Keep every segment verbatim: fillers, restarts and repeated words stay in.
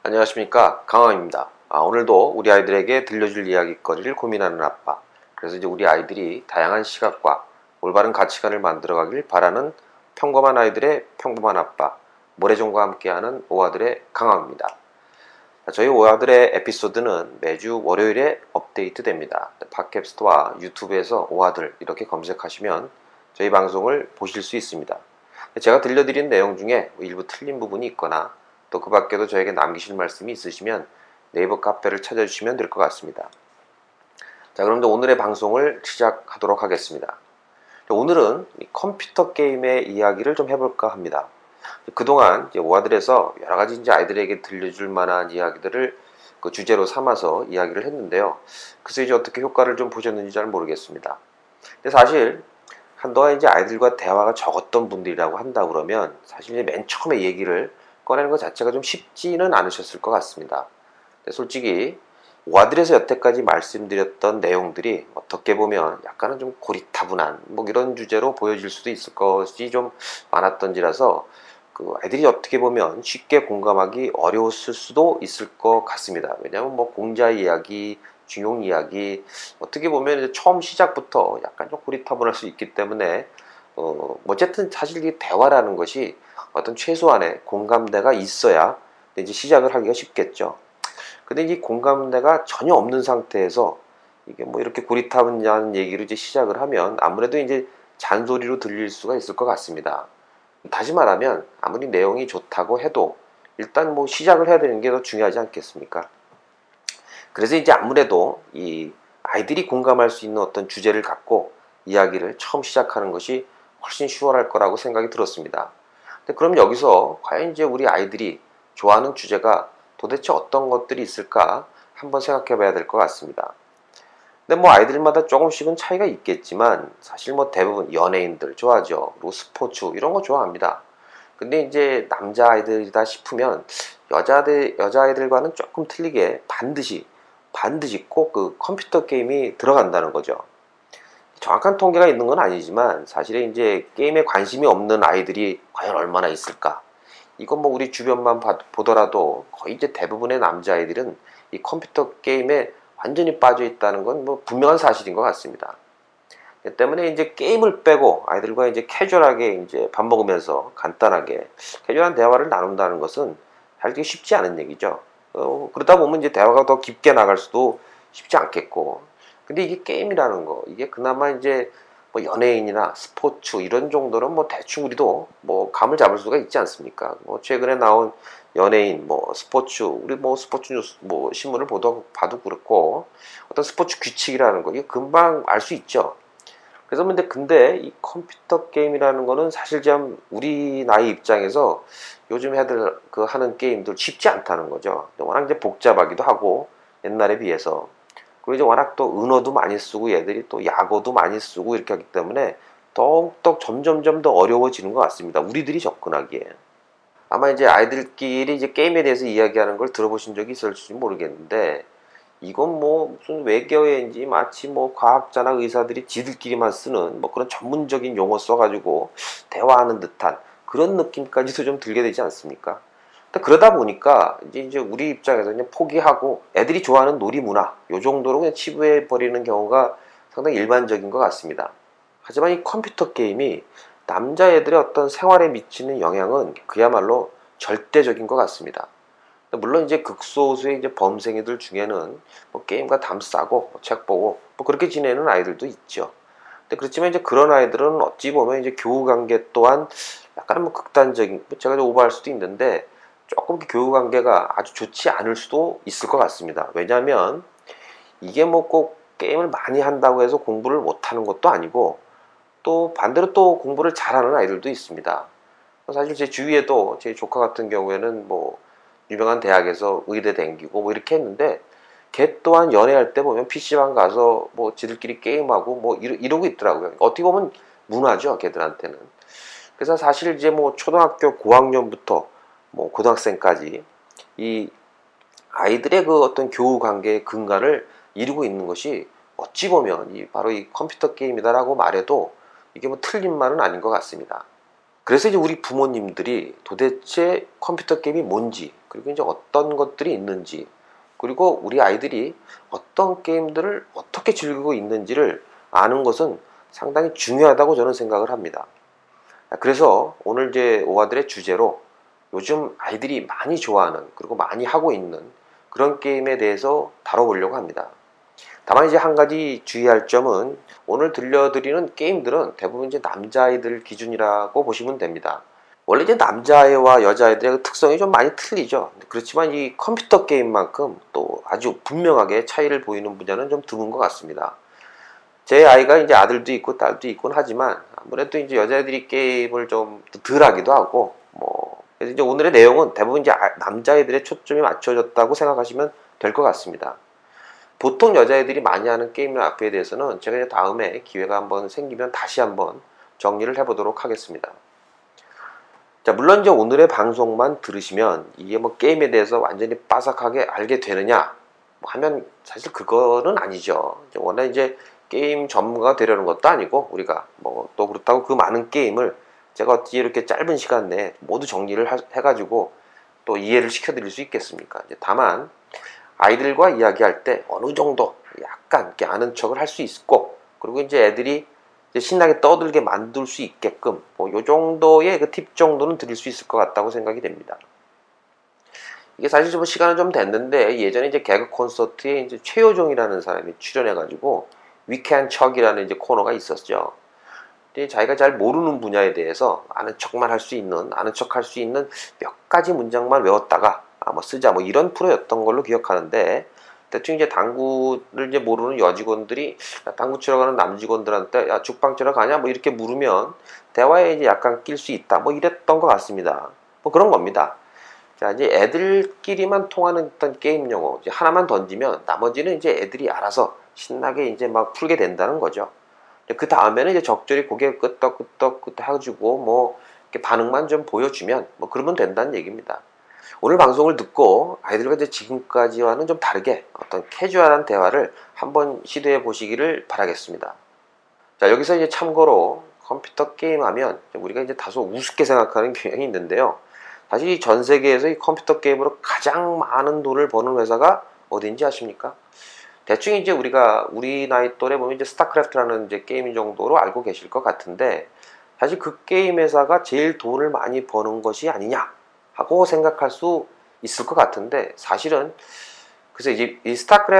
안녕하십니까, 강황입니다. 아, 오늘도 우리 아이들에게 들려줄 이야기거리를 고민하는 아빠. 그래서 이제 우리 아이들이 다양한 시각과 올바른 가치관을 만들어가길 바라는 평범한 아이들의 평범한 아빠, 모래종과 함께하는 오아들의 강황입니다. 저희 오아들의 에피소드는 매주 월요일에 업데이트 됩니다. 팟캐스트와 유튜브에서 오아들 이렇게 검색하시면 저희 방송을 보실 수 있습니다. 제가 들려드린 내용 중에 일부 틀린 부분이 있거나 또 그 밖에도 저에게 남기실 말씀이 있으시면 네이버 카페를 찾아주시면 될 것 같습니다. 자, 그럼 오늘의 방송을 시작하도록 하겠습니다. 오늘은 컴퓨터 게임의 이야기를 좀 해볼까 합니다. 그동안 이제 오아들에서 여러 가지 이제 아이들에게 들려줄 만한 이야기들을 그 주제로 삼아서 이야기를 했는데요. 그래서 이제 어떻게 효과를 좀 보셨는지 잘 모르겠습니다. 근데 사실 한동안 이제 아이들과 대화가 적었던 분들이라고 한다 그러면 사실 이제 맨 처음에 얘기를 꺼내는 것 자체가 좀 쉽지는 않으셨을 것 같습니다. 근데 솔직히 오아들에서 여태까지 말씀드렸던 내용들이 어떻게 보면 약간은 좀 고리타분한 뭐 이런 주제로 보여질 수도 있을 것이 좀 많았던지라서 그 아이들이 어떻게 보면 쉽게 공감하기 어려웠을 수도 있을 것 같습니다. 왜냐하면 뭐 공자 이야기, 중용 이야기 어떻게 보면 이제 처음 시작부터 약간 좀 고리타분할 수 있기 때문에 어 어쨌든 사실 이 대화라는 것이 어떤 최소한의 공감대가 있어야 이제 시작을 하기가 쉽겠죠. 근데 이 공감대가 전혀 없는 상태에서 이게 뭐 이렇게 고리타분한 얘기로 이제 시작을 하면 아무래도 이제 잔소리로 들릴 수가 있을 것 같습니다. 다시 말하면 아무리 내용이 좋다고 해도 일단 뭐 시작을 해야 되는 게 더 중요하지 않겠습니까? 그래서 이제 아무래도 이 아이들이 공감할 수 있는 어떤 주제를 갖고 이야기를 처음 시작하는 것이 훨씬 수월할 거라고 생각이 들었습니다. 근데 그럼 여기서 과연 이제 우리 아이들이 좋아하는 주제가 도대체 어떤 것들이 있을까 한번 생각해 봐야 될 것 같습니다. 근데 뭐 아이들마다 조금씩은 차이가 있겠지만 사실 뭐 대부분 연예인들 좋아하죠. 그리고 스포츠 이런 거 좋아합니다. 근데 이제 남자아이들이다 싶으면 여자들, 여자아이들과는 조금 틀리게 반드시 반드시 꼭 그 컴퓨터 게임이 들어간다는 거죠. 정확한 통계가 있는 건 아니지만 사실은 이제 게임에 관심이 없는 아이들이 과연 얼마나 있을까? 이건 뭐 우리 주변만 보더라도 거의 이제 대부분의 남자아이들은 이 컴퓨터 게임에 완전히 빠져 있다는 건 뭐 분명한 사실인 것 같습니다. 때문에 이제 게임을 빼고 아이들과 이제 캐주얼하게 이제 밥 먹으면서 간단하게 캐주얼한 대화를 나눈다는 것은 사실 쉽지 않은 얘기죠. 어, 그러다 보면 이제 대화가 더 깊게 나갈 수도 쉽지 않겠고. 근데 이게 게임이라는 거, 이게 그나마 이제 뭐 연예인이나 스포츠 이런 정도는 뭐 대충 우리도 뭐 감을 잡을 수가 있지 않습니까? 뭐 최근에 나온 연예인, 뭐 스포츠, 우리 뭐 스포츠 뉴스, 뭐 신문을 보도 봐도 그렇고 어떤 스포츠 규칙이라는 거, 이게 금방 알 수 있죠. 그래서 근데 근데 이 컴퓨터 게임이라는 거는 사실 좀 우리 나이 입장에서 요즘 애들 그 하는 게임들 쉽지 않다는 거죠. 워낙 이제 복잡하기도 하고 옛날에 비해서 그리고 이제 워낙 또 은어도 많이 쓰고 얘들이 또 약어도 많이 쓰고 이렇게 하기 때문에 더욱더 점점점 더 어려워지는 것 같습니다. 우리들이 접근하기에. 아마 이제 아이들끼리 이제 게임에 대해서 이야기하는 걸 들어보신 적이 있을지 모르겠는데 이건 뭐 무슨 외계어인지 마치 뭐 과학자나 의사들이 지들끼리만 쓰는 뭐 그런 전문적인 용어 써가지고 대화하는 듯한 그런 느낌까지도 좀 들게 되지 않습니까? 그러다 보니까 이제 이제 우리 입장에서 그냥 포기하고 애들이 좋아하는 놀이 문화 요 정도로 그냥 치부해 버리는 경우가 상당히 일반적인 것 같습니다. 하지만 이 컴퓨터 게임이 남자애들의 어떤 생활에 미치는 영향은 그야말로 절대적인 것 같습니다. 물론 이제 극소수의 이제 범생이들 중에는 뭐 게임과 담 싸고 뭐 책 보고 뭐 그렇게 지내는 아이들도 있죠. 근데 그렇지만 이제 그런 아이들은 어찌 보면 이제 교우 관계 또한 약간은 뭐 극단적인, 제가 좀 오버할 수도 있는데 조금 교우 관계가 아주 좋지 않을 수도 있을 것 같습니다. 왜냐하면 이게 뭐 꼭 게임을 많이 한다고 해서 공부를 못하는 것도 아니고 또 반대로 또 공부를 잘하는 아이들도 있습니다. 사실 제 주위에도 제 조카 같은 경우에는 뭐 유명한 대학에서 의대 댕기고 뭐 이렇게 했는데 걔 또한 연애할 때 보면 피시방 가서 뭐 지들끼리 게임하고 뭐 이러, 이러고 있더라고요. 어떻게 보면 문화죠, 걔들한테는. 그래서 사실 이제 뭐 초등학교 고학년부터 뭐 고등학생까지 이 아이들의 그 어떤 교우 관계의 근간을 이루고 있는 것이 어찌 보면 이 바로 이 컴퓨터 게임이다라고 말해도 이게 뭐 틀린 말은 아닌 것 같습니다. 그래서 이제 우리 부모님들이 도대체 컴퓨터 게임이 뭔지, 그리고 이제 어떤 것들이 있는지, 그리고 우리 아이들이 어떤 게임들을 어떻게 즐기고 있는지를 아는 것은 상당히 중요하다고 저는 생각을 합니다. 그래서 오늘 이제 오아들의 주제로 요즘 아이들이 많이 좋아하는, 그리고 많이 하고 있는 그런 게임에 대해서 다뤄보려고 합니다. 다만 이제 한 가지 주의할 점은, 오늘 들려드리는 게임들은 대부분 이제 남자아이들 기준이라고 보시면 됩니다. 원래 이제 남자아이와 여자아이들의 그 특성이 좀 많이 틀리죠. 그렇지만 이 컴퓨터 게임만큼 또 아주 분명하게 차이를 보이는 분야는 좀 드문 것 같습니다. 제 아이가 이제 아들도 있고 딸도 있곤 하지만, 아무래도 이제 여자애들이 게임을 좀 덜 하기도 하고, 뭐, 그래서 이제 오늘의 내용은 대부분 이제 남자애들의 초점이 맞춰졌다고 생각하시면 될 것 같습니다. 보통 여자애들이 많이 하는 게임의 앞에 대해서는 제가 이제 다음에 기회가 한번 생기면 다시 한번 정리를 해보도록 하겠습니다. 자, 물론 이제 오늘의 방송만 들으시면 이게 뭐 게임에 대해서 완전히 빠삭하게 알게 되느냐 하면 사실 그거는 아니죠. 워낙 이제 게임 전문가가 되려는 것도 아니고, 우리가 뭐 또 그렇다고 그 많은 게임을 제가 어찌 이렇게 짧은 시간 내에 모두 정리를 하, 해가지고 또 이해를 시켜드릴 수 있겠습니까? 이제 다만 아이들과 이야기할 때 어느 정도 약간 이렇게 아는 척을 할 수 있고, 그리고 이제 애들이 이제 신나게 떠들게 만들 수 있게끔 뭐 요 정도의 그 팁 정도는 드릴 수 있을 것 같다고 생각이 됩니다. 이게 사실 좀 시간은 좀 됐는데, 예전에 이제 개그 콘서트에 이제 최효종이라는 사람이 출연해가지고 위켄 척이라는 이제 코너가 있었죠. 근데 자기가 잘 모르는 분야에 대해서 아는 척만 할 수 있는, 아는 척 할 수 있는 몇 가지 문장만 외웠다가 아, 뭐 쓰자, 뭐 이런 프로였던 걸로 기억하는데, 대충 이제 당구를 이제 모르는 여직원들이 야, 당구 치러 가는 남직원들한테 야, 죽방 치러 가냐? 뭐 이렇게 물으면 대화에 이제 약간 낄 수 있다. 뭐 이랬던 것 같습니다. 뭐 그런 겁니다. 자, 이제 애들끼리만 통하는 어떤 게임 용어 이제 하나만 던지면 나머지는 이제 애들이 알아서 신나게 이제 막 풀게 된다는 거죠. 그 다음에는 이제 적절히 고개 끄덕끄덕 해가지고 뭐 이렇게 반응만 좀 보여주면 뭐 그러면 된다는 얘기입니다. 오늘 방송을 듣고 아이들과 이제 지금까지와는 좀 다르게 어떤 캐주얼한 대화를 한번 시도해 보시기를 바라겠습니다. 자, 여기서 이제 참고로 컴퓨터 게임 하면 우리가 이제 다소 우습게 생각하는 경향이 있는데요. 사실 이 전 세계에서 이 컴퓨터 게임으로 가장 많은 돈을 버는 회사가 어딘지 아십니까? 대충 이제 우리가 우리 나이 또래 보면 이제 스타크래프트라는 이제 게임 정도로 알고 계실 것 같은데, 사실 그 게임 회사가 제일 돈을 많이 버는 것이 아니냐 하고 생각할 수 있을 것 같은데, 사실은 그래서 이제 이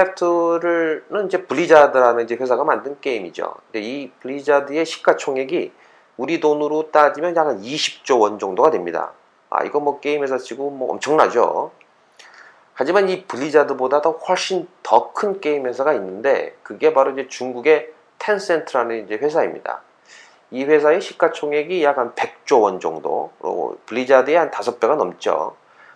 스타크래프트는 이제 블리자드라는 이제 회사가 만든 게임이죠. 근데 이 블리자드의 시가총액이 우리 돈으로 따지면 약 이십조 원 정도가 됩니다. 아, 이거 뭐 게임 회사 치고 뭐 엄청나죠. 하지만 이 블리자드보다 더 훨씬 더 큰 게임 회사가 있는데, 그게 바로 이제 중국의 텐센트라는 이제 회사입니다. 이 회사의 시가총액이 약 한 백조 원 정도, 블리자드의 한 다섯 배가 넘죠.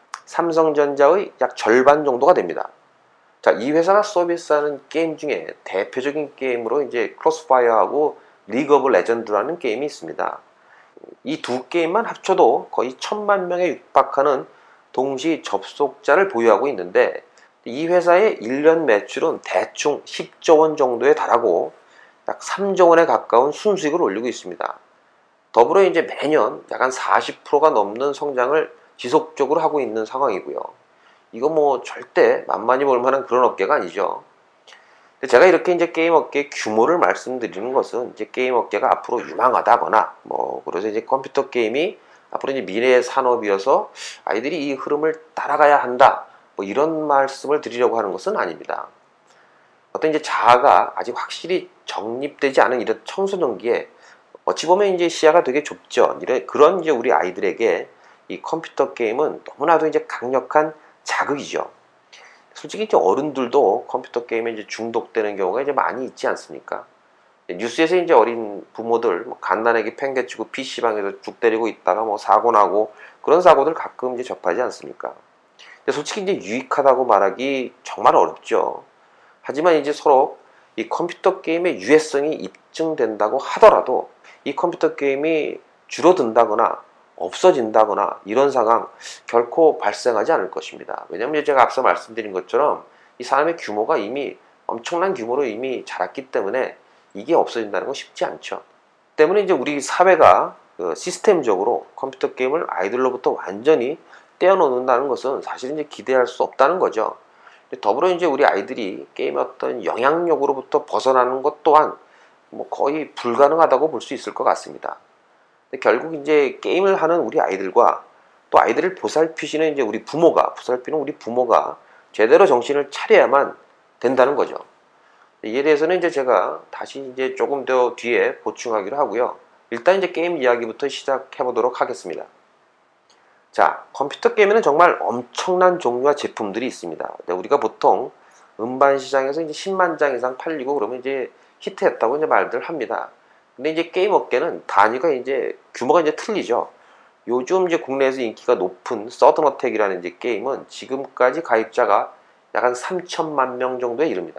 삼성전자의 약 절반 정도가 됩니다. 자, 이 회사가 서비스하는 게임 중에 대표적인 게임으로 이제 크로스파이어하고 리그 오브 레전드라는 게임이 있습니다. 이 두 게임만 합쳐도 거의 천만 명에 육박하는 동시 접속자를 보유하고 있는데, 이 회사의 일 년 매출은 대충 십조 원 정도에 달하고 약 삼조 원에 가까운 순수익을 올리고 있습니다. 더불어 이제 매년 약 한 사십 퍼센트가 넘는 성장을 지속적으로 하고 있는 상황이고요. 이거 뭐 절대 만만히 볼 만한 그런 업계가 아니죠. 제가 이렇게 이제 게임 업계의 규모를 말씀드리는 것은, 이제 게임 업계가 앞으로 유망하다거나 뭐 그래서 이제 컴퓨터 게임이 앞으로 이제 미래의 산업이어서 아이들이 이 흐름을 따라가야 한다, 뭐 이런 말씀을 드리려고 하는 것은 아닙니다. 어떤 이제 자아가 아직 확실히 정립되지 않은 이런 청소년기에 어찌 보면 이제 시야가 되게 좁죠. 이런 그런 이제 우리 아이들에게 이 컴퓨터 게임은 너무나도 이제 강력한 자극이죠. 솔직히 이제 어른들도 컴퓨터 게임에 이제 중독되는 경우가 이제 많이 있지 않습니까? 뉴스에서 이제 어린 부모들 뭐 갓난아기 팽개치고 피씨방에서 죽 때리고 있다가 뭐 사고 나고 그런 사고들 가끔 이제 접하지 않습니까? 근데 솔직히 이제 유익하다고 말하기 정말 어렵죠. 하지만 이제 서로 이 컴퓨터 게임의 유해성이 입증된다고 하더라도 이 컴퓨터 게임이 줄어든다거나 없어진다거나 이런 상황 결코 발생하지 않을 것입니다. 왜냐하면 제가 앞서 말씀드린 것처럼 이 사람의 규모가 이미 엄청난 규모로 이미 자랐기 때문에 이게 없어진다는 건 쉽지 않죠. 때문에 이제 우리 사회가 그 시스템적으로 컴퓨터 게임을 아이들로부터 완전히 떼어놓는다는 것은 사실 이제 기대할 수 없다는 거죠. 더불어 이제 우리 아이들이 게임의 어떤 영향력으로부터 벗어나는 것 또한 뭐 거의 불가능하다고 볼 수 있을 것 같습니다. 결국 이제 게임을 하는 우리 아이들과 또 아이들을 보살피시는 이제 우리 부모가, 보살피는 우리 부모가 제대로 정신을 차려야만 된다는 거죠. 이에 대해서는 이제 제가 다시 이제 조금 더 뒤에 보충하기로 하고요. 일단 이제 게임 이야기부터 시작해 보도록 하겠습니다. 자, 컴퓨터 게임에는 정말 엄청난 종류와 제품들이 있습니다. 우리가 보통 음반 시장에서 이제 십만 장 이상 팔리고 그러면 이제 히트했다고 이제 말들 합니다. 근데 이제 게임 업계는 단위가 이제 규모가 이제 틀리죠. 요즘 이제 국내에서 인기가 높은 서든어택이라는 이제 게임은 지금까지 가입자가 약 한 삼천만 명 정도에 이릅니다.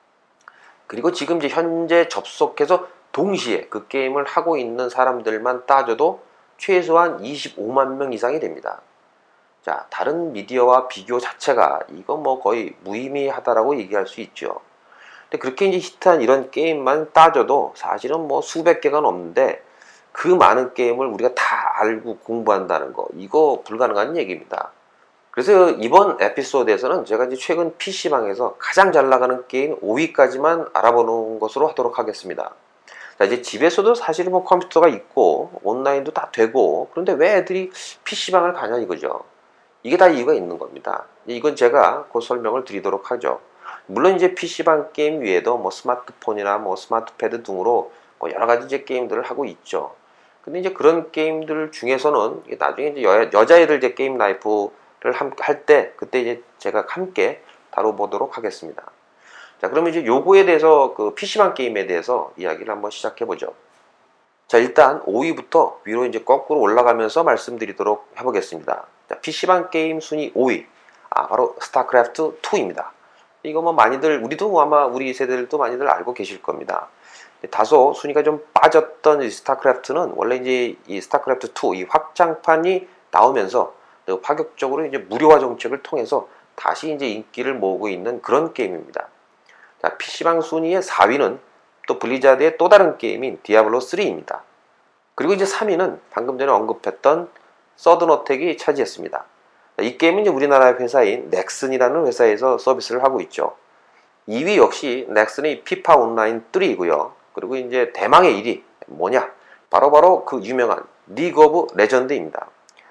그리고 지금 이제 현재 접속해서 동시에 그 게임을 하고 있는 사람들만 따져도 최소한 이십오만 명 이상이 됩니다. 자, 다른 미디어와 비교 자체가 이건 뭐 거의 무의미하다라고 얘기할 수 있죠. 근데 그렇게 이제 히트한 이런 게임만 따져도 사실은 뭐 수백 개가 넘는데 그 많은 게임을 우리가 다 알고 공부한다는 거, 이거 불가능한 얘기입니다. 그래서 이번 에피소드에서는 제가 이제 최근 피씨방에서 가장 잘 나가는 게임 오 위까지만 알아보는 것으로 하도록 하겠습니다. 자, 이제 집에서도 사실은 뭐 컴퓨터가 있고 온라인도 다 되고, 그런데 왜 애들이 피씨방을 가냐 이거죠. 이게 다 이유가 있는 겁니다. 이건 제가 곧 설명을 드리도록 하죠. 물론 이제 피씨방 게임 외에도 뭐 스마트폰이나 뭐 스마트패드 등으로 뭐 여러 가지 이제 게임들을 하고 있죠. 근데 이제 그런 게임들 중에서는 나중에 이제 여, 여자애들 이제 게임 라이프를 할 때 그때 이제 제가 함께 다뤄보도록 하겠습니다. 자, 그러면 이제 요거에 대해서 그 피씨방 게임에 대해서 이야기를 한번 시작해 보죠. 자, 일단 오 위부터 위로 이제 거꾸로 올라가면서 말씀드리도록 해보겠습니다. 자, 피씨방 게임 순위 오 위. 아, 바로 스타크래프트 투입니다. 이거 뭐 많이들, 우리도 아마 우리 세대들도 많이들 알고 계실 겁니다. 다소 순위가 좀 빠졌던 이 스타크래프트는 원래 이제 이 스타크래프트 투, 이 확장판이 나오면서 파격적으로 이제 무료화 정책을 통해서 다시 이제 인기를 모으고 있는 그런 게임입니다. 자, 피씨방 순위의 사 위는 또 블리자드의 또 다른 게임인 디아블로 쓰리입니다. 그리고 이제 삼 위는 방금 전에 언급했던 서든어택이 차지했습니다. 이 게임은 이제 우리나라 회사인 넥슨이라는 회사에서 서비스를 하고 있죠. 이 위 역시 넥슨의 피파 온라인 삼이고요. 그리고 이제 대망의 일 위 뭐냐? 바로바로 바로 그 유명한 리그 오브 레전드입니다.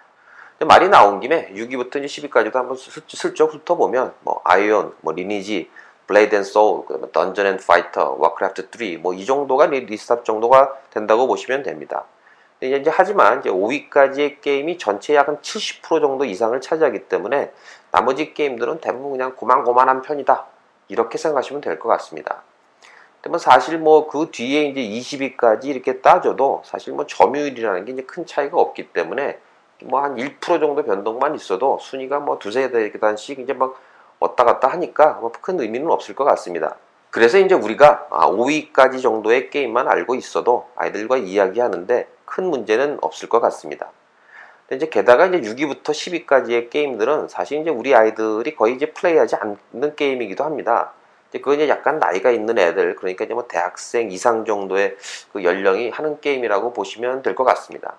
말이 나온 김에 육 위부터 이제 십 위까지도 한번 슬쩍 훑어보면 뭐 아이온, 뭐 리니지, 블레이드 앤 소울, 그다음에 던전 앤 파이터, 워크래프트 쓰리 뭐 이 정도가 리스트업 정도가 된다고 보시면 됩니다. 근데 이제 하지만 이제 오 위까지의 게임이 전체 약 한 칠십 퍼센트 정도 이상을 차지하기 때문에 나머지 게임들은 대부분 그냥 고만고만한 편이다, 이렇게 생각하시면 될 것 같습니다. 근데 뭐 사실 뭐 그 뒤에 이제 이십 위까지 이렇게 따져도 사실 뭐 점유율이라는 게 이제 큰 차이가 없기 때문에 뭐 한 일 퍼센트 정도 변동만 있어도 순위가 뭐 두세 단씩 이제 막 왔다 갔다 하니까 뭐 큰 의미는 없을 것 같습니다. 그래서 이제 우리가 오 위까지 정도의 게임만 알고 있어도 아이들과 이야기하는데 큰 문제는 없을 것 같습니다. 근데 이제 게다가 이제 육 위부터 십 위까지의 게임들은 사실 이제 우리 아이들이 거의 이제 플레이하지 않는 게임이기도 합니다. 이제 그건 이제 약간 나이가 있는 애들, 그러니까 이제 뭐 대학생 이상 정도의 그 연령이 하는 게임이라고 보시면 될 것 같습니다.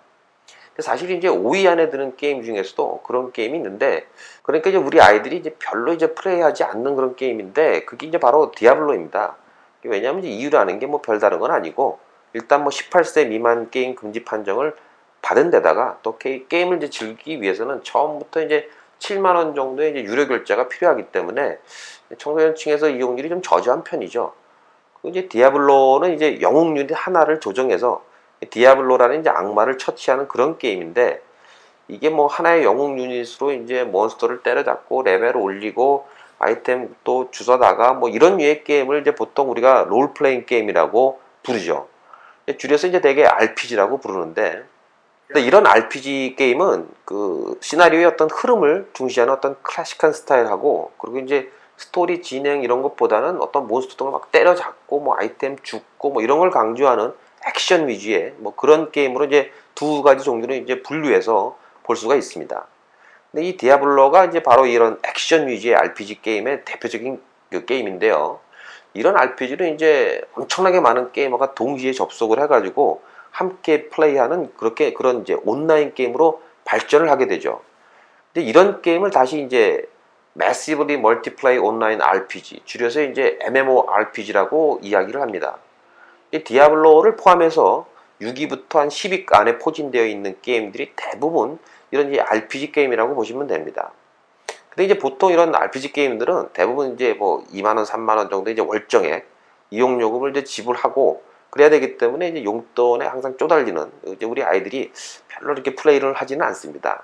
사실 이제 오 위 안에 드는 게임 중에서도 그런 게임이 있는데, 그러니까 이제 우리 아이들이 이제 별로 이제 플레이하지 않는 그런 게임인데, 그게 이제 바로 디아블로입니다. 왜냐하면 이제 이유라는 게 뭐 별다른 건 아니고, 일단 뭐 십팔 세 미만 게임 금지 판정을 받은 데다가 또 게, 게임을 이제 즐기기 위해서는 처음부터 이제 칠만 원 정도의 이제 유료 결제가 필요하기 때문에 청소년층에서 이용률이 좀 저조한 편이죠. 이제 디아블로는 이제 영웅 유닛 하나를 조정해서 디아블로라는 이제 악마를 처치하는 그런 게임인데, 이게 뭐 하나의 영웅 유닛으로 이제 몬스터를 때려잡고 레벨을 올리고 아이템 또 주워다가 뭐 이런 류의 게임을 이제 보통 우리가 롤플레잉 게임이라고 부르죠. 줄여서 이제 되게 알피지라고 부르는데, 근데 이런 알피지 게임은 그 시나리오의 어떤 흐름을 중시하는 어떤 클래식한 스타일하고, 그리고 이제 스토리 진행 이런 것보다는 어떤 몬스터를 막 때려잡고 뭐 아이템 줍고 뭐 이런 걸 강조하는 액션 위주의 뭐 그런 게임으로 이제 두 가지 종류로 이제 분류해서 볼 수가 있습니다. 근데 이 디아블로가 이제 바로 이런 액션 위주의 알피지 게임의 대표적인 그 게임인데요. 이런 알피지를 이제 엄청나게 많은 게이머가 동시에 접속을 해가지고 함께 플레이하는 그렇게 그런 이제 온라인 게임으로 발전을 하게 되죠. 근데 이런 게임을 다시 이제 Massively Multiplayer Online 알피지, 줄여서 이제 엠엠오알피지라고 이야기를 합니다. 이 디아블로를 포함해서 육 위부터 한 십 위 안에 포진되어 있는 게임들이 대부분 이런 이제 알피지 게임이라고 보시면 됩니다. 근데 이제 보통 이런 알피지 게임들은 대부분 이제 뭐 이만 원, 삼만 원 정도 이제 월정액 이용 요금을 이제 지불하고 그래야 되기 때문에 이제 용돈에 항상 쪼달리는 이제 우리 아이들이 별로 이렇게 플레이를 하지는 않습니다.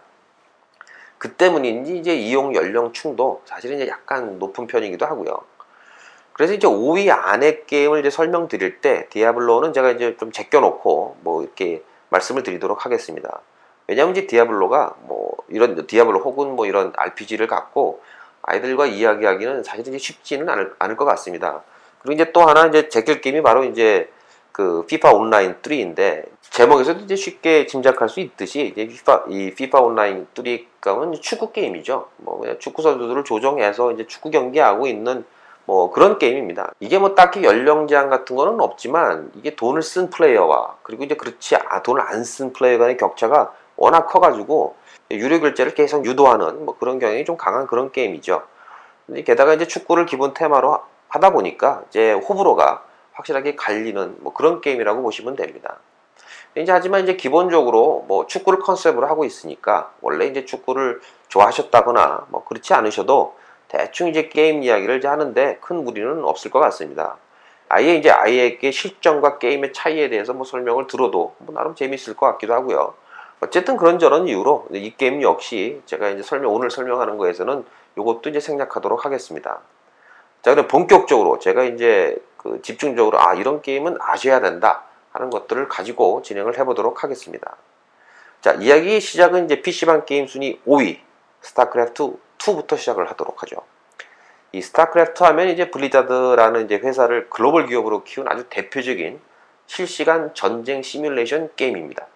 그 때문인지 이제 이용 연령층도 사실은 이제 약간 높은 편이기도 하고요. 그래서 이제 오 위 안에 게임을 이제 설명드릴 때 디아블로는 제가 이제 좀 제껴놓고 뭐 이렇게 말씀을 드리도록 하겠습니다. 왜냐하면 이제 디아블로가 뭐 이런 디아블로 혹은 뭐 이런 알피지를 갖고 아이들과 이야기하기는 사실 이제 쉽지는 않을, 않을 것 같습니다. 그리고 이제 또 하나 이제 제낄 게임이 바로 이제 그 피파 온라인 삼인데 제목에서도 이제 쉽게 짐작할 수 있듯이 이제 피파 이 피파 온라인 삼은 축구 게임이죠. 뭐 그냥 축구 선수들을 조정해서 이제 축구 경기하고 있는 뭐 그런 게임입니다. 이게 뭐 딱히 연령 제한 같은 거는 없지만 이게 돈을 쓴 플레이어와 그리고 이제 그렇지 아 돈을 안 쓴 플레이어 간의 격차가 워낙 커가지고 유료 결제를 계속 유도하는 뭐 그런 경향이 좀 강한 그런 게임이죠. 근데 게다가 이제 축구를 기본 테마로 하다 보니까 이제 호불호가 확실하게 갈리는 뭐 그런 게임이라고 보시면 됩니다. 이제 하지만 이제 기본적으로 뭐 축구를 컨셉으로 하고 있으니까 원래 이제 축구를 좋아하셨다거나 뭐 그렇지 않으셔도 대충 이제 게임 이야기를 이제 하는데 큰 무리는 없을 것 같습니다. 아예 이제 아이에게 실전과 게임의 차이에 대해서 뭐 설명을 들어도 뭐 나름 재밌을 것 같기도 하고요. 어쨌든 그런저런 이유로 이 게임 역시 제가 이제 설명 오늘 설명하는 거에서는 이것도 이제 생략하도록 하겠습니다. 자, 그럼 본격적으로 제가 이제 그 집중적으로 아 이런 게임은 아셔야 된다 하는 것들을 가지고 진행을 해보도록 하겠습니다. 자, 이야기 시작은 이제 피씨방 게임 순위 오 위 스타크래프트 이부터 시작을 하도록 하죠. 이 스타크래프트 하면 이제 블리자드라는 이제 회사를 글로벌 기업으로 키운 아주 대표적인 실시간 전쟁 시뮬레이션 게임입니다.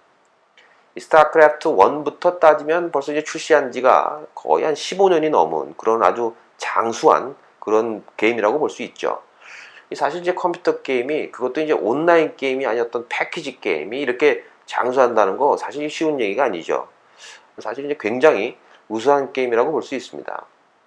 이 스타크래프트 일부터 따지면 벌써 이제 출시한 지가 거의 한 십오 년이 넘은 그런 아주 장수한 그런 게임이라고 볼 수 있죠. 사실 이제 컴퓨터 게임이 그것도 이제 온라인 게임이 아니었던 패키지 게임이 이렇게 장수한다는 거 사실 쉬운 얘기가 아니죠. 사실 이제 굉장히 우수한 게임이라고 볼 수 있습니다.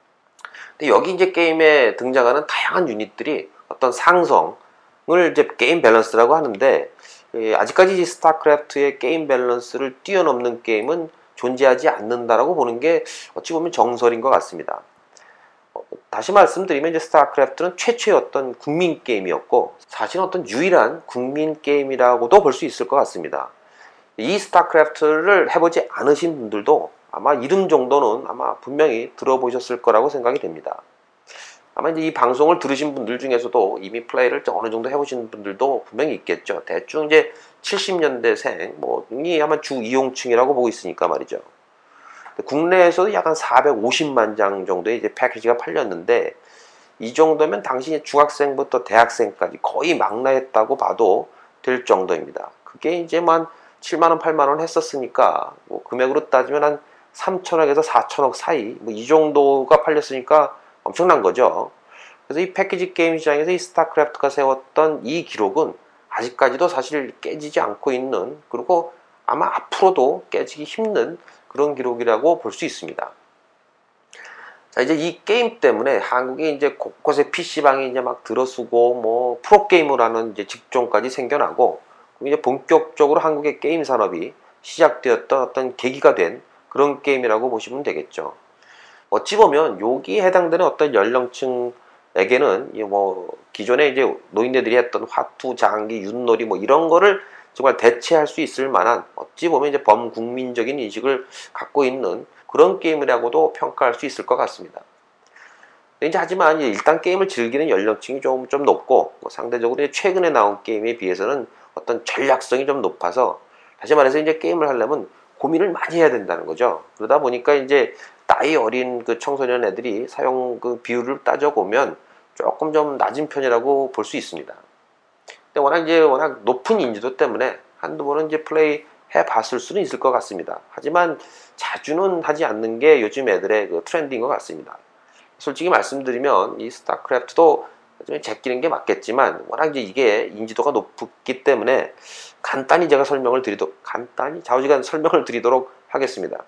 근데 여기 이제 게임에 등장하는 다양한 유닛들이 어떤 상성을 이제 게임 밸런스라고 하는데 예, 아직까지 이 스타크래프트의 게임 밸런스를 뛰어넘는 게임은 존재하지 않는다라고 보는 게 어찌 보면 정설인 것 같습니다. 어, 다시 말씀드리면 이제 스타크래프트는 최초의 어떤 국민 게임이었고 사실 어떤 유일한 국민 게임이라고도 볼 수 있을 것 같습니다. 이 스타크래프트를 해보지 않으신 분들도 아마 이름 정도는 아마 분명히 들어보셨을 거라고 생각이 됩니다. 아마 이제 이 방송을 들으신 분들 중에서도 이미 플레이를 어느 정도 해보신 분들도 분명히 있겠죠. 대충 이제 칠십 년대생, 뭐, 이 아마 주 이용층이라고 보고 있으니까 말이죠. 국내에서도 약 한 사백오십만 장 정도의 이제 패키지가 팔렸는데, 이 정도면 당시 중학생부터 대학생까지 거의 망라했다고 봐도 될 정도입니다. 그게 이제 만 칠만 원, 팔만 원 했었으니까, 뭐 금액으로 따지면 한 삼천억에서 사천억 사이, 뭐 이 정도가 팔렸으니까 엄청난 거죠. 그래서 이 패키지 게임 시장에서 이 스타크래프트가 세웠던 이 기록은 아직까지도 사실 깨지지 않고 있는, 그리고 아마 앞으로도 깨지기 힘든 그런 기록이라고 볼 수 있습니다. 자, 이제 이 게임 때문에 한국에 이제 곳곳에 피씨방이 이제 막 들어서고, 뭐, 프로게이머라는 이제 직종까지 생겨나고, 이제 본격적으로 한국의 게임 산업이 시작되었던 어떤 계기가 된 그런 게임이라고 보시면 되겠죠. 어찌 보면 여기에 해당되는 어떤 연령층에게는 뭐 기존에 이제 노인네들이 했던 화투, 장기, 윷놀이 뭐 이런 거를 정말 대체할 수 있을 만한 어찌 보면 이제 범국민적인 인식을 갖고 있는 그런 게임이라고도 평가할 수 있을 것 같습니다. 이제 하지만 이제 일단 게임을 즐기는 연령층이 좀, 좀 높고 뭐 상대적으로 최근에 나온 게임에 비해서는 어떤 전략성이 좀 높아서 다시 말해서 이제 게임을 하려면 고민을 많이 해야 된다는 거죠. 그러다 보니까 이제 나이 어린 그 청소년 애들이 사용 그 비율을 따져보면 조금 좀 낮은 편이라고 볼 수 있습니다. 근데 워낙 이제 워낙 높은 인지도 때문에 한두 번은 이제 플레이 해 봤을 수는 있을 것 같습니다. 하지만 자주는 하지 않는 게 요즘 애들의 그 트렌드인 것 같습니다. 솔직히 말씀드리면 이 스타크래프트도 좀 제끼는 게 맞겠지만 워낙 이제 이게 인지도가 높기 때문에 간단히 제가 설명을 드리도록 간단히 좌우지간 설명을 드리도록 하겠습니다.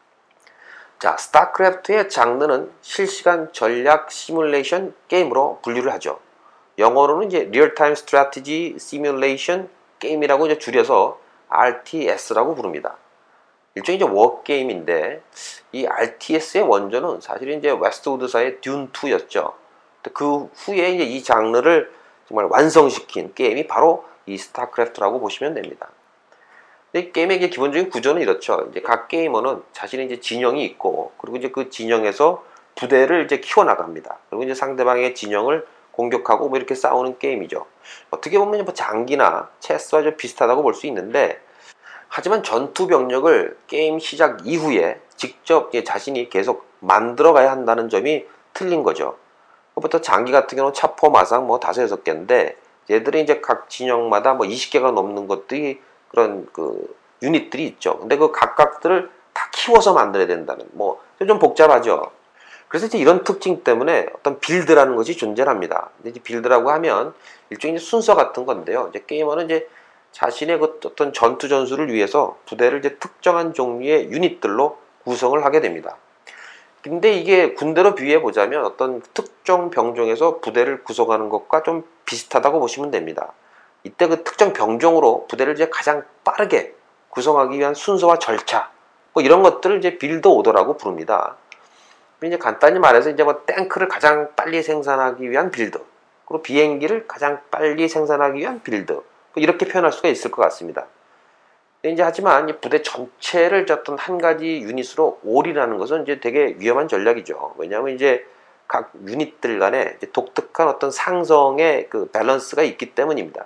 자, 스타크래프트의 장르는 실시간 전략 시뮬레이션 게임으로 분류를 하죠. 영어로는 이제 리얼타임 스트래티지 시뮬레이션 게임이라고 이제 줄여서 알티에스라고 부릅니다. 일종의 이제 워게임인데 이 알티에스의 원조는 사실은 이제 웨스트우드사의 듄이였죠. 그 후에 이제 이 장르를 정말 완성시킨 게임이 바로 이 스타크래프트라고 보시면 됩니다. 근데 게임의 기본적인 구조는 이렇죠. 이제 각 게이머는 자신의 이제 진영이 있고, 그리고 이제 그 진영에서 부대를 이제 키워나갑니다. 그리고 이제 상대방의 진영을 공격하고 뭐 이렇게 싸우는 게임이죠. 어떻게 보면 뭐 장기나 체스와 좀 비슷하다고 볼 수 있는데, 하지만 전투 병력을 게임 시작 이후에 직접 자신이 계속 만들어가야 한다는 점이 틀린 거죠. 그것부터 장기 같은 경우는 차포, 마상 뭐 다섯 여섯 개인데, 얘들이 이제 각 진영마다 뭐 이십 개가 넘는 것들이 그런 그 유닛들이 있죠. 근데 그 각각들을 다 키워서 만들어야 된다는, 뭐 좀 복잡하죠. 그래서 이제 이런 특징 때문에 어떤 빌드라는 것이 존재합니다. 근데 이제 빌드라고 하면 일종의 순서 같은 건데요. 이제 게이머는 이제 자신의 그 어떤 전투 전술을 위해서 부대를 이제 특정한 종류의 유닛들로 구성을 하게 됩니다. 근데 이게 군대로 비유해 보자면 어떤 특정 병종에서 부대를 구성하는 것과 좀 비슷하다고 보시면 됩니다. 이때 그 특정 병종으로 부대를 이제 가장 빠르게 구성하기 위한 순서와 절차, 뭐 이런 것들을 이제 빌드 오더라고 부릅니다. 이제 간단히 말해서 이제 뭐 탱크를 가장 빨리 생산하기 위한 빌드, 그리고 비행기를 가장 빨리 생산하기 위한 빌드, 뭐 이렇게 표현할 수가 있을 것 같습니다. 근데 이제 하지만 이 부대 전체를 어떤 한 가지 유닛으로 올인하는 것은 이제 되게 위험한 전략이죠. 왜냐하면 이제 각 유닛들 간에 독특한 어떤 상성의 그 밸런스가 있기 때문입니다.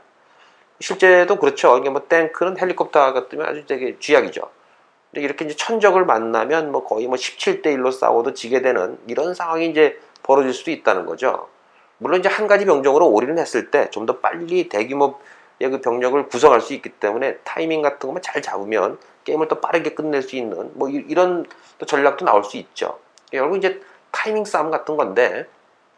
실제도 그렇죠. 이게 뭐 탱크는 헬리콥터 같으면 아주 되게 쥐약이죠. 근데 이렇게 이제 천적을 만나면 뭐 거의 뭐 십칠 대 일로 싸워도 지게 되는 이런 상황이 이제 벌어질 수도 있다는 거죠. 물론 이제 한 가지 병종으로 올인을 했을 때 좀 더 빨리 대규모의 그 병력을 구성할 수 있기 때문에 타이밍 같은 것만 잘 잡으면 게임을 또 빠르게 끝낼 수 있는 뭐 이런 또 전략도 나올 수 있죠. 결국 이제 타이밍 싸움 같은 건데,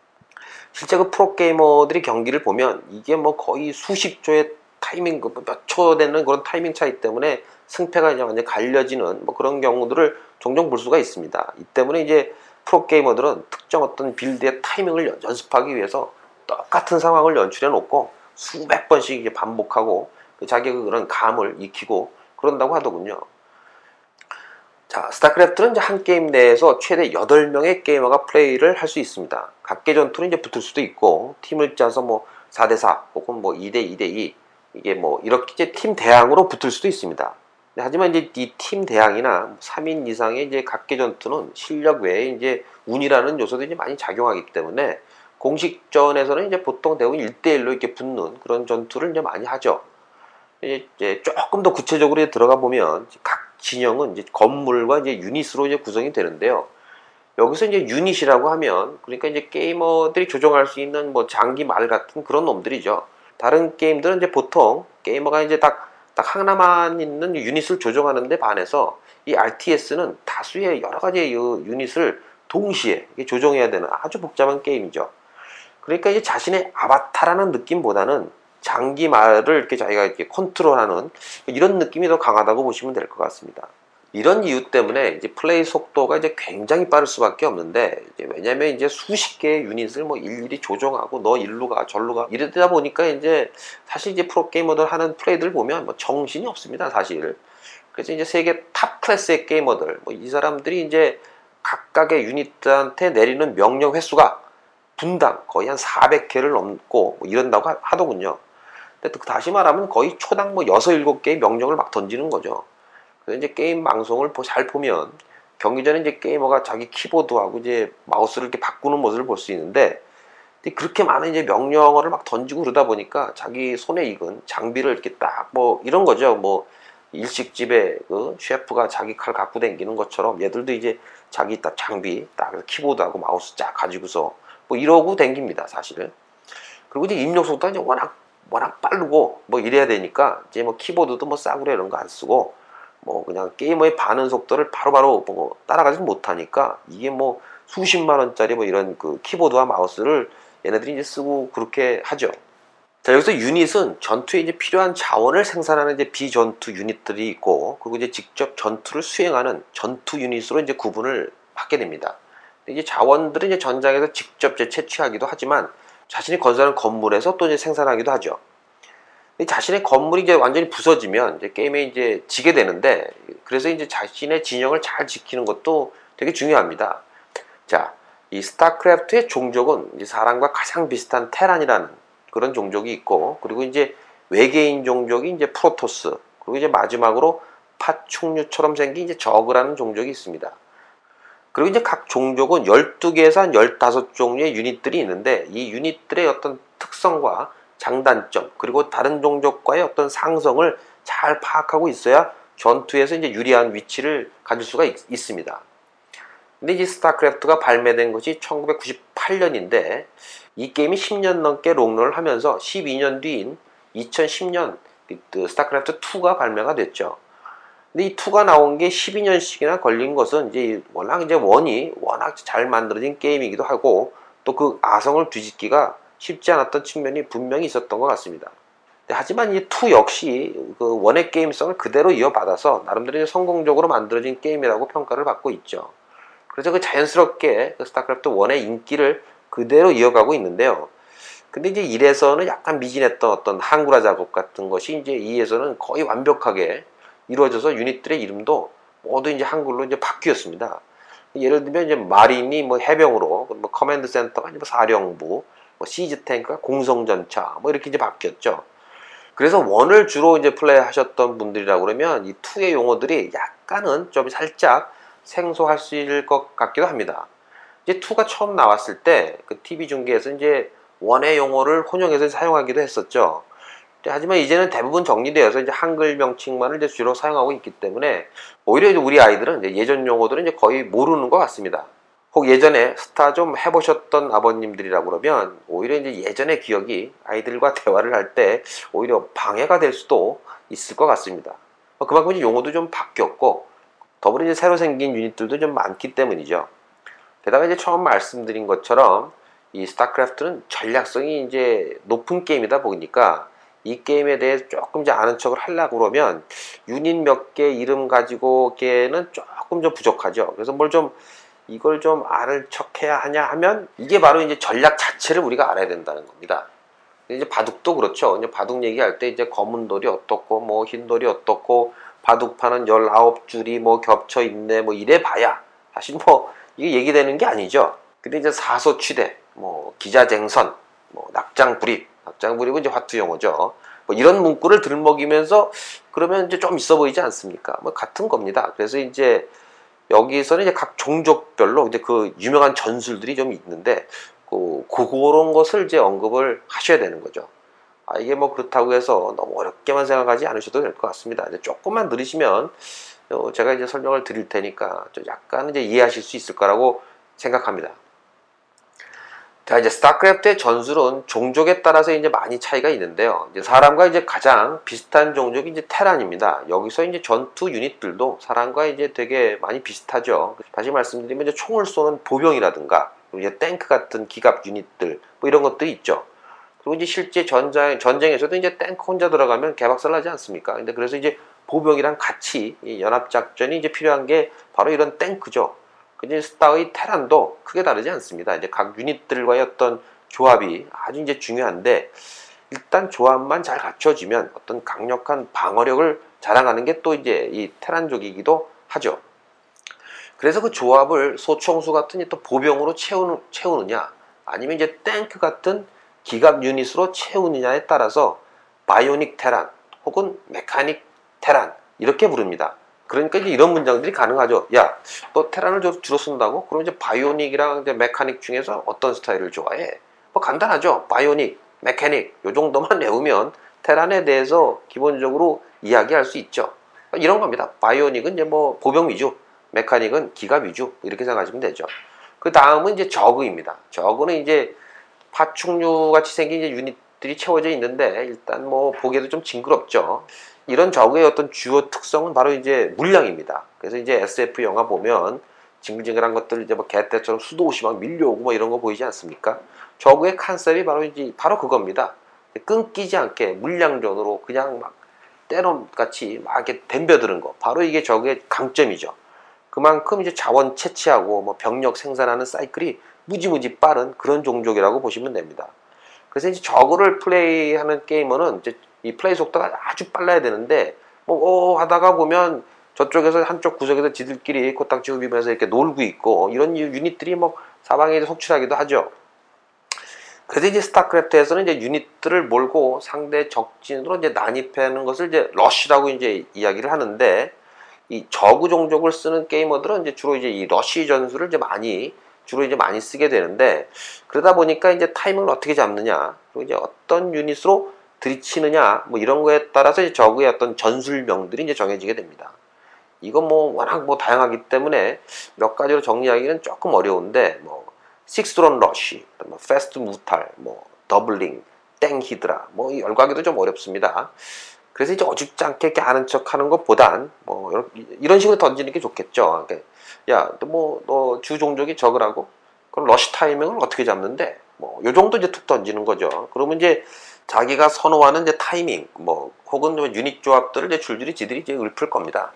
실제 그 프로게이머들이 경기를 보면 이게 뭐 거의 수십 조의 타이밍, 몇 초 되는 그런 타이밍 차이 때문에 승패가 이제 완전히 갈려지는 뭐 그런 경우들을 종종 볼 수가 있습니다. 이 때문에 이제 프로게이머들은 특정 어떤 빌드의 타이밍을 연습하기 위해서 똑같은 상황을 연출해 놓고 수백 번씩 이제 반복하고 자기의 그런 감을 익히고 그런다고 하더군요. 자, 스타크래프트는 이제 한 게임 내에서 최대 여덟 명의 게이머가 플레이를 할 수 있습니다. 각계 전투는 이제 붙을 수도 있고, 팀을 짜서 뭐 사 대 사 혹은 뭐 이 대 이 대 이, 이게 뭐 이렇게 이제 팀 대항으로 붙을 수도 있습니다. 하지만 이제 이 팀 대항이나 삼 인 이상의 이제 각계 전투는 실력 외에 이제 운이라는 요소도 이제 많이 작용하기 때문에 공식전에서는 이제 보통 대부분 일 대 일로 이렇게 붙는 그런 전투를 이제 많이 하죠. 이제 조금 더 구체적으로 들어가 보면 각 진영은 이제 건물과 이제 유닛으로 이제 구성이 되는데요. 여기서 이제 유닛이라고 하면 그러니까 이제 게이머들이 조종할 수 있는 뭐 장기 말 같은 그런 놈들이죠. 다른 게임들은 이제 보통 게이머가 이제 딱, 딱 하나만 있는 유닛을 조종하는데 반해서 이 알티에스는 다수의 여러 가지의 유닛을 동시에 조종해야 되는 아주 복잡한 게임이죠. 그러니까 이제 자신의 아바타라는 느낌보다는 장기 말을 이렇게 자기가 이렇게 컨트롤하는 이런 느낌이 더 강하다고 보시면 될 것 같습니다. 이런 이유 때문에 이제 플레이 속도가 이제 굉장히 빠를 수밖에 없는데, 이제 왜냐면 이제 수십 개의 유닛을 뭐 일일이 조종하고 너 일로 가 절로 가 이러다 보니까 이제 사실 이제 프로게이머들 하는 플레이들 보면 뭐 정신이 없습니다, 사실. 그래서 이제 세계 탑 클래스의 게이머들, 뭐 이 사람들이 이제 각각의 유닛들한테 내리는 명령 횟수가 분당 거의 한 사백 회를 넘고 뭐 이런다고 하더군요. 근데 다시 말하면 거의 초당 뭐 여섯, 일곱 개의 명령을 막 던지는 거죠. 그래서 이제 게임 방송을 잘 보면 경기 전에 이제 게이머가 자기 키보드하고 이제 마우스를 이렇게 바꾸는 모습을 볼 수 있는데, 그렇게 많은 이제 명령어를 막 던지고 그러다 보니까 자기 손에 익은 장비를 이렇게 딱 뭐 이런 거죠. 뭐 일식집에 그 셰프가 자기 칼 갖고 다니는 것처럼 얘들도 이제 자기 딱 장비 딱 키보드하고 마우스 쫙 가지고서 뭐 이러고 다닙니다, 사실은. 그리고 이제 입력 속도가 이제 워낙 워낙 빠르고 뭐 이래야 되니까 이제 뭐 키보드도 뭐 싸구려 이런 거 안 쓰고 뭐 그냥 게이머의 반응 속도를 바로바로 뭐 따라가지 못하니까 이게 뭐 수십만 원짜리 뭐 이런 그 키보드와 마우스를 얘네들이 이제 쓰고 그렇게 하죠. 자, 여기서 유닛은 전투에 이제 필요한 자원을 생산하는 이제 비전투 유닛들이 있고, 그리고 이제 직접 전투를 수행하는 전투 유닛으로 이제 구분을 하게 됩니다. 이제 자원들은 이제 전장에서 직접 이제 채취하기도 하지만 자신이 건설하는 건물에서 또 이제 생산하기도 하죠. 자신의 건물이 이제 완전히 부서지면 이제 게임에 이제 지게 되는데, 그래서 이제 자신의 진영을 잘 지키는 것도 되게 중요합니다. 자, 이 스타크래프트의 종족은 이제 사람과 가장 비슷한 테란이라는 그런 종족이 있고, 그리고 이제 외계인 종족이 이제 프로토스, 그리고 이제 마지막으로 파충류처럼 생긴 이제 저그라는 종족이 있습니다. 그리고 이제 각 종족은 열두 개에서 한 열다섯 종류의 유닛들이 있는데, 이 유닛들의 어떤 특성과 장단점, 그리고 다른 종족과의 어떤 상성을 잘 파악하고 있어야 전투에서 이제 유리한 위치를 가질 수가 있, 있습니다. 근데 이제 스타크래프트가 발매된 것이 천구백구십팔 년인데, 이 게임이 십 년 넘게 롱런을 하면서 십이 년 뒤인 이천십 년 그 스타크래프트 투가 발매가 됐죠. 근데 이 투가 나온 게 십이 년씩이나 걸린 것은 이제 워낙 이제 원이 워낙 잘 만들어진 게임이기도 하고, 또 그 아성을 뒤집기가 쉽지 않았던 측면이 분명히 있었던 것 같습니다. 하지만 이 투 역시 그 원의 게임성을 그대로 이어받아서 나름대로 성공적으로 만들어진 게임이라고 평가를 받고 있죠. 그래서 그 자연스럽게 그 스타크래프트 원의 인기를 그대로 이어가고 있는데요. 근데 이제 일에서는 약간 미진했던 어떤 한글화 작업 같은 것이 이제 이에서는 거의 완벽하게 이루어져서 유닛들의 이름도 모두 이제 한글로 이제 바뀌었습니다. 예를 들면 이제 마린이 뭐 해병으로, 뭐 커맨드 센터가 이제 뭐 사령부, 뭐 시즈 탱크가 공성전차, 뭐 이렇게 이제 바뀌었죠. 그래서 원을 주로 이제 플레이하셨던 분들이라고 그러면 이 투의 용어들이 약간은 좀 살짝 생소하실 것 같기도 합니다. 이제 투가 처음 나왔을 때 그 티비 중계에서 이제 원의 용어를 혼용해서 사용하기도 했었죠. 하지만 이제는 대부분 정리되어서 이제 한글 명칭만을 이제 주로 사용하고 있기 때문에 오히려 이제 우리 아이들은 이제 예전 용어들은 이제 거의 모르는 것 같습니다. 혹 예전에 스타 좀 해보셨던 아버님들이라고 그러면 오히려 이제 예전의 기억이 아이들과 대화를 할 때 오히려 방해가 될 수도 있을 것 같습니다. 그만큼 이제 용어도 좀 바뀌었고, 더불어 이제 새로 생긴 유닛들도 좀 많기 때문이죠. 게다가 이제 처음 말씀드린 것처럼 이 스타크래프트는 전략성이 이제 높은 게임이다 보니까 이 게임에 대해 조금 이제 아는 척을 하려고 그러면 유닛 몇 개 이름 가지고 걔는 조금 좀 부족하죠. 그래서 뭘 좀 이걸 좀 아는 척해야 하냐 하면 이게 바로 이제 전략 자체를 우리가 알아야 된다는 겁니다. 이제 바둑도 그렇죠. 이제 바둑 얘기할 때 이제 검은 돌이 어떻고 뭐 흰 돌이 어떻고 바둑판은 열아홉 줄이 뭐 겹쳐 있네 뭐 이래 봐야 사실 뭐 이게 얘기되는 게 아니죠. 근데 이제 사소취대, 뭐 기자쟁선, 뭐 낙장불입, 낙장불입은 이제 화투 용어죠. 뭐 이런 문구를 들먹이면서 그러면 이제 좀 있어 보이지 않습니까? 뭐 같은 겁니다. 그래서 이제 여기서는 이제 각 종족별로 이제 그 유명한 전술들이 좀 있는데, 그, 그런 것을 이제 언급을 하셔야 되는 거죠. 아, 이게 뭐 그렇다고 해서 너무 어렵게만 생각하지 않으셔도 될 것 같습니다. 이제 조금만 들으시면 어, 제가 이제 설명을 드릴 테니까 좀 약간 이제 이해하실 수 있을 거라고 생각합니다. 자, 이제 스타크래프트의 전술은 종족에 따라서 이제 많이 차이가 있는데요. 이제 사람과 이제 가장 비슷한 종족이 이제 테란입니다. 여기서 이제 전투 유닛들도 사람과 이제 되게 많이 비슷하죠. 다시 말씀드리면 이제 총을 쏘는 보병이라든가, 이제 탱크 같은 기갑 유닛들, 뭐 이런 것들이 있죠. 그리고 이제 실제 전장, 전쟁에서도 이제 탱크 혼자 들어가면 개박살 나지 않습니까? 근데 그래서 이제 보병이랑 같이 이 연합작전이 이제 필요한 게 바로 이런 탱크죠. 근데 스타의 테란도 크게 다르지 않습니다. 이제 각 유닛들과의 어떤 조합이 아주 이제 중요한데, 일단 조합만 잘 갖춰지면 어떤 강력한 방어력을 자랑하는 게 또 이제 이 테란족이기도 하죠. 그래서 그 조합을 소총수 같은 또 보병으로 채우는, 채우느냐, 아니면 이제 탱크 같은 기갑 유닛으로 채우느냐에 따라서 바이오닉 테란 혹은 메카닉 테란 이렇게 부릅니다. 그러니까 이제 이런 문장들이 가능하죠. 야, 너 테란을 주로 쓴다고? 그럼 이제 바이오닉이랑 이제 메카닉 중에서 어떤 스타일을 좋아해? 뭐 간단하죠. 바이오닉, 메카닉 요 정도만 외우면 테란에 대해서 기본적으로 이야기할 수 있죠. 이런 겁니다. 바이오닉은 이제 뭐 보병 위주, 메카닉은 기갑 위주 이렇게 생각하시면 되죠. 그 다음은 이제 저그입니다. 저그는 이제 파충류 같이 생긴 이제 유닛들이 채워져 있는데 일단 뭐 보기에도 좀 징그럽죠. 이런 저그의 어떤 주요 특성은 바로 이제 물량입니다. 그래서 이제 에스에프 영화 보면 징글징글한 것들 이제 뭐 개떼처럼 수도 없이 막 밀려오고 뭐 이런 거 보이지 않습니까? 저그의 컨셉이 바로 이제 바로 그겁니다. 끊기지 않게 물량전으로 그냥 막 때놈같이 막 이렇게 덤벼드는 거. 바로 이게 저그의 강점이죠. 그만큼 이제 자원 채취하고 뭐 병력 생산하는 사이클이 무지무지 빠른 그런 종족이라고 보시면 됩니다. 그래서 이제 저그를 플레이하는 게이머는 이제 이 플레이 속도가 아주 빨라야 되는데 뭐 오 하다가 보면 저쪽에서 한쪽 구석에서 지들끼리 코딱지 흡입해서 이렇게 놀고 있고 이런 유닛들이 뭐 사방에 속출하기도 하죠. 그래서 이제 스타크래프트에서는 이제 유닛들을 몰고 상대 적진으로 이제 난입하는 것을 이제 러쉬라고 이제 이야기를 하는데 이 저그 종족을 쓰는 게이머들은 이제 주로 이제 이 러쉬 전술을 이제 많이 주로 이제 많이 쓰게 되는데 그러다 보니까 이제 타이밍을 어떻게 잡느냐 그리고 이제 어떤 유닛으로 들이치느냐 뭐 이런 거에 따라서 이제 저그의 어떤 전술명들이 이제 정해지게 됩니다. 이건 뭐 워낙 뭐 다양하기 때문에 몇 가지로 정리하기는 조금 어려운데 뭐 식스드론 러쉬, 뭐 패스트 무탈, 뭐 더블링, 땡 히드라 뭐 열과하기도 좀 어렵습니다. 그래서 이제 어줍지 않게 이렇게 아는 척하는 것보단 뭐 이런, 이런 식으로 던지는 게 좋겠죠. 그러니까 야, 뭐 너 주 종족이 적으라고? 그럼 러쉬 타이밍을 어떻게 잡는데? 뭐 요 정도 이제 툭 던지는 거죠. 그러면 이제 자기가 선호하는 이제 타이밍, 뭐 혹은 뭐 유닛 조합들을 이제 줄줄이 지들이 이제 읊을 겁니다.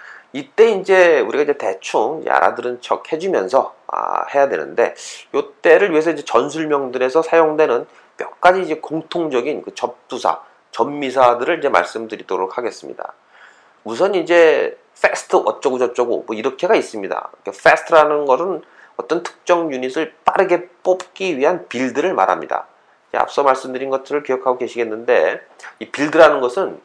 이때 이제 우리가 이제 대충 알아들은 척 해주면서 아, 해야 되는데 요때를 위해서 이제 전술명들에서 사용되는 몇 가지 이제 공통적인 그 접두사, 접미사들을 이제 말씀드리도록 하겠습니다. 우선 이제 fast 어쩌고 저쩌고 뭐 이렇게가 있습니다. fast라는 것은 어떤 특정 유닛을 빠르게 뽑기 위한 빌드를 말합니다. 앞서 말씀드린 것들을 기억하고 계시겠는데 이 빌드라는 것은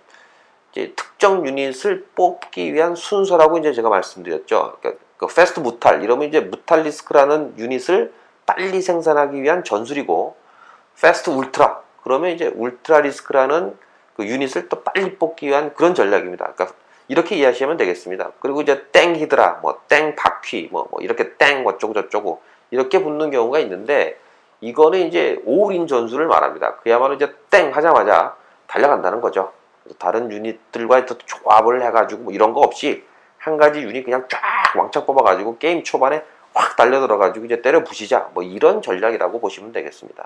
이제 특정 유닛을 뽑기 위한 순서라고 이제 제가 말씀드렸죠. 그러니까 그 패스트 무탈 이러면 이제 무탈리스크라는 유닛을 빨리 생산하기 위한 전술이고 패스트 울트라 그러면 이제 울트라 리스크라는 그 유닛을 또 빨리 뽑기 위한 그런 전략입니다. 그러니까 이렇게 이해하시면 되겠습니다. 그리고 이제 땡 히드라, 뭐 땡 바퀴, 뭐, 뭐 이렇게 땡 어쩌고 저쩌고 이렇게 붙는 경우가 있는데 이거는 이제 올인 전술을 말합니다. 그야말로 이제 땡 하자마자 달려간다는 거죠. 다른 유닛들과의 또 조합을 해가지고 뭐 이런 거 없이 한 가지 유닛 그냥 쫙 왕창 뽑아가지고 게임 초반에 확 달려들어가지고 이제 때려 부시자 뭐 이런 전략이라고 보시면 되겠습니다.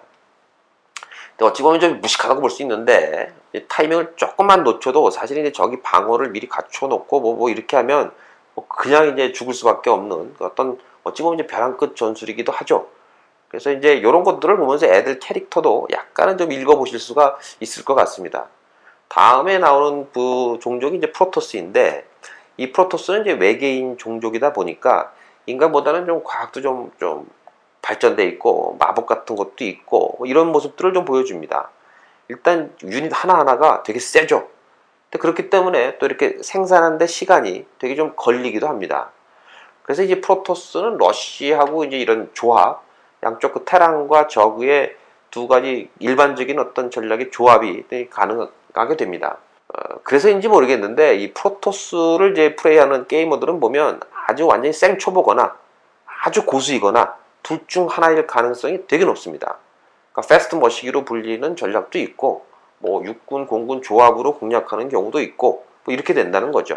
근데 어찌 보면 좀 무식하다고 볼 수 있는데 타이밍을 조금만 놓쳐도 사실 이제 저기 방어를 미리 갖춰놓고 뭐, 뭐 이렇게 하면 뭐 그냥 이제 죽을 수밖에 없는 어떤 어찌 보면 이제 벼랑 끝 전술이기도 하죠. 그래서 이제 이런 것들을 보면서 애들 캐릭터도 약간은 좀 읽어보실 수가 있을 것 같습니다. 다음에 나오는 그 종족이 이제 프로토스인데 이 프로토스는 이제 외계인 종족이다 보니까 인간보다는 좀 과학도 좀, 좀 발전돼 있고 마법 같은 것도 있고 뭐 이런 모습들을 좀 보여줍니다. 일단 유닛 하나하나가 되게 세죠. 근데 그렇기 때문에 또 이렇게 생산하는데 시간이 되게 좀 걸리기도 합니다. 그래서 이제 프로토스는 러쉬하고 이제 이런 조합, 양쪽 그 테란과 저그의 두 가지 일반적인 어떤 전략의 조합이 가능하게 됩니다. 어, 그래서인지 모르겠는데 이 프로토스를 이제 플레이하는 게이머들은 보면 아주 완전히 생초보거나 아주 고수이거나 둘 중 하나일 가능성이 되게 높습니다. 그러니까 패스트 머시기로 불리는 전략도 있고 뭐 육군, 공군 조합으로 공략하는 경우도 있고 뭐 이렇게 된다는 거죠.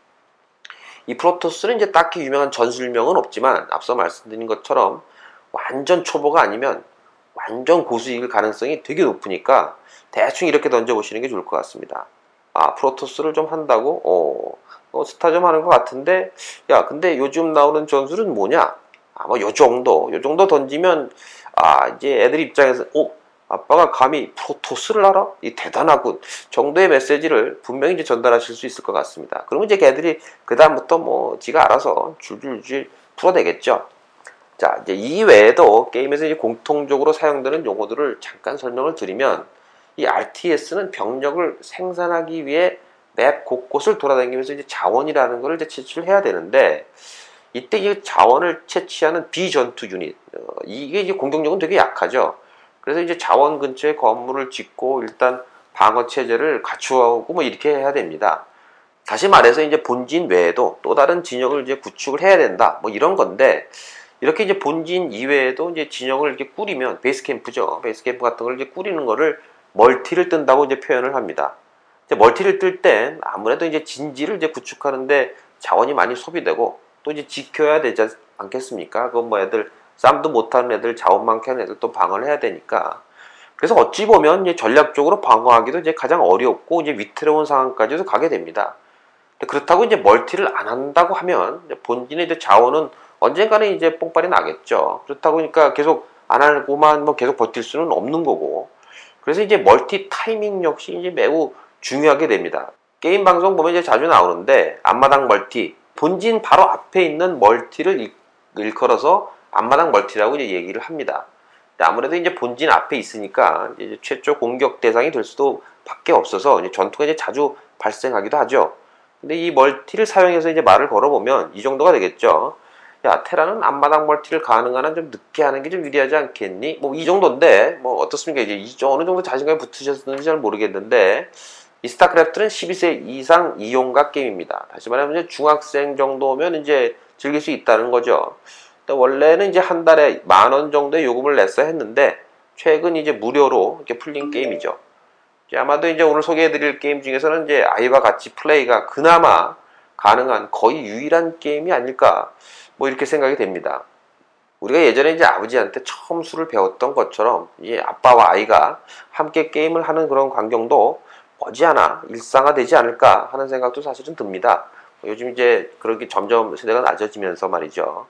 이 프로토스는 이제 딱히 유명한 전술명은 없지만 앞서 말씀드린 것처럼 완전 초보가 아니면 완전 고수일 가능성이 되게 높으니까 대충 이렇게 던져보시는 게 좋을 것 같습니다. 아, 프로토스를 좀 한다고? 어, 어 스타 좀 하는 것 같은데 야, 근데 요즘 나오는 전술은 뭐냐? 아, 뭐 요 정도, 요 정도 던지면 아, 이제 애들 입장에서 오, 아빠가 감히 프로토스를 알아? 이 대단하군 정도의 메시지를 분명히 이제 전달하실 수 있을 것 같습니다. 그러면 이제 걔들이 그 다음부터 뭐 지가 알아서 줄줄줄 풀어내겠죠. 자, 이제 이 외에도 게임에서 이제 공통적으로 사용되는 용어들을 잠깐 설명을 드리면 이 알티에스는 병력을 생산하기 위해 맵 곳곳을 돌아다니면서 이제 자원이라는 걸 이제 채취를 해야 되는데 이때 이 자원을 채취하는 비전투 유닛 어, 이게 이제 공격력은 되게 약하죠. 그래서 이제 자원 근처에 건물을 짓고 일단 방어 체제를 갖추고 뭐 이렇게 해야 됩니다. 다시 말해서 이제 본진 외에도 또 다른 진영을 이제 구축을 해야 된다. 뭐 이런 건데 이렇게 이제 본진 이외에도 이제 진영을 이렇게 꾸리면 베이스 캠프죠. 베이스 캠프 같은 걸 이제 꾸리는 거를 멀티를 뜬다고 이제 표현을 합니다. 이제 멀티를 뜰 땐 아무래도 이제 진지를 이제 구축하는데 자원이 많이 소비되고 또 이제 지켜야 되지 않겠습니까? 그건 뭐 애들 싸움도 못하는 애들, 자원만 캐는 애들 또 방어를 해야 되니까. 그래서 어찌 보면 이제 전략적으로 방어하기도 이제 가장 어렵고 이제 위태로운 상황까지도 가게 됩니다. 그렇다고 이제 멀티를 안 한다고 하면 본진의 이제 자원은 언젠가는 이제 뽕빨이 나겠죠. 그렇다고 그러니까 계속 안 하고만 뭐 계속 버틸 수는 없는 거고. 그래서 이제 멀티 타이밍 역시 이제 매우 중요하게 됩니다. 게임 방송 보면 이제 자주 나오는데 앞마당 멀티, 본진 바로 앞에 있는 멀티를 일, 일컬어서 앞마당 멀티라고 이제 얘기를 합니다. 아무래도 이제 본진 앞에 있으니까 이제 최초 공격 대상이 될 수도 밖에 없어서 이제 전투가 이제 자주 발생하기도 하죠. 근데 이 멀티를 사용해서 이제 말을 걸어보면 이 정도가 되겠죠. 야, 테라는 앞마당 멀티를 가능한 한 좀 늦게 하는 게 좀 유리하지 않겠니? 뭐 이 정도인데 뭐 어떻습니까? 이제 이 어느 정도 자신감이 붙으셨는지 잘 모르겠는데 이 스타크래프트는 십이 세 이상 이용가 게임입니다. 다시 말하면 이제 중학생 정도면 이제 즐길 수 있다는 거죠. 원래는 이제 한 달에 만 원 정도의 요금을 냈어야 했는데 최근 이제 무료로 이렇게 풀린 게임이죠. 이제 아마도 이제 오늘 소개해드릴 게임 중에서는 이제 아이와 같이 플레이가 그나마 가능한 거의 유일한 게임이 아닐까 뭐 이렇게 생각이 됩니다. 우리가 예전에 이제 아버지한테 처음 술을 배웠던 것처럼 이 아빠와 아이가 함께 게임을 하는 그런 광경도 머지않아 일상화되지 않을까 하는 생각도 사실은 듭니다. 요즘 이제 그렇게 점점 세대가 낮아지면서 말이죠.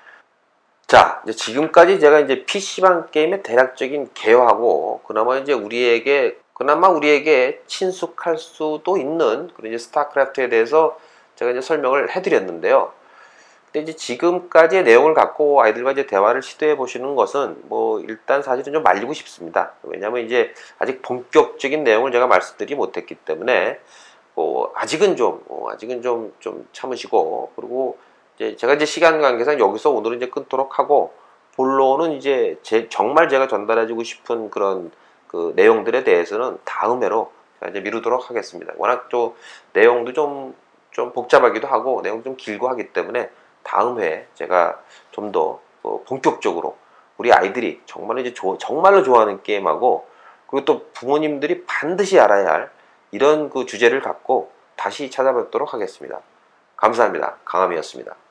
자, 이제 지금까지 제가 이제 피씨방 게임의 대략적인 개요하고 그나마 이제 우리에게 그나마 우리에게 친숙할 수도 있는 그런 이제 스타크래프트에 대해서 제가 이제 설명을 해드렸는데요. 근데 이제 지금까지의 내용을 갖고 아이들과 이제 대화를 시도해 보시는 것은 뭐 일단 사실은 좀 말리고 싶습니다. 왜냐하면 이제 아직 본격적인 내용을 제가 말씀드리지 못했기 때문에 뭐 아직은 좀 어 아직은 좀 좀 참으시고 그리고 이제 제가 이제 시간 관계상 여기서 오늘은 이제 끊도록 하고 본론은 이제 제 정말 제가 전달해주고 싶은 그런 그 내용들에 대해서는 다음 회로 제가 이제 미루도록 하겠습니다. 워낙 또 내용도 좀 좀 복잡하기도 하고 내용 좀 길고 하기 때문에 다음 회에 제가 좀 더 어 본격적으로 우리 아이들이 정말 이제 조, 정말로 좋아하는 게임하고 그리고 또 부모님들이 반드시 알아야 할 이런 그 주제를 갖고 다시 찾아뵙도록 하겠습니다. 감사합니다. 강함이었습니다.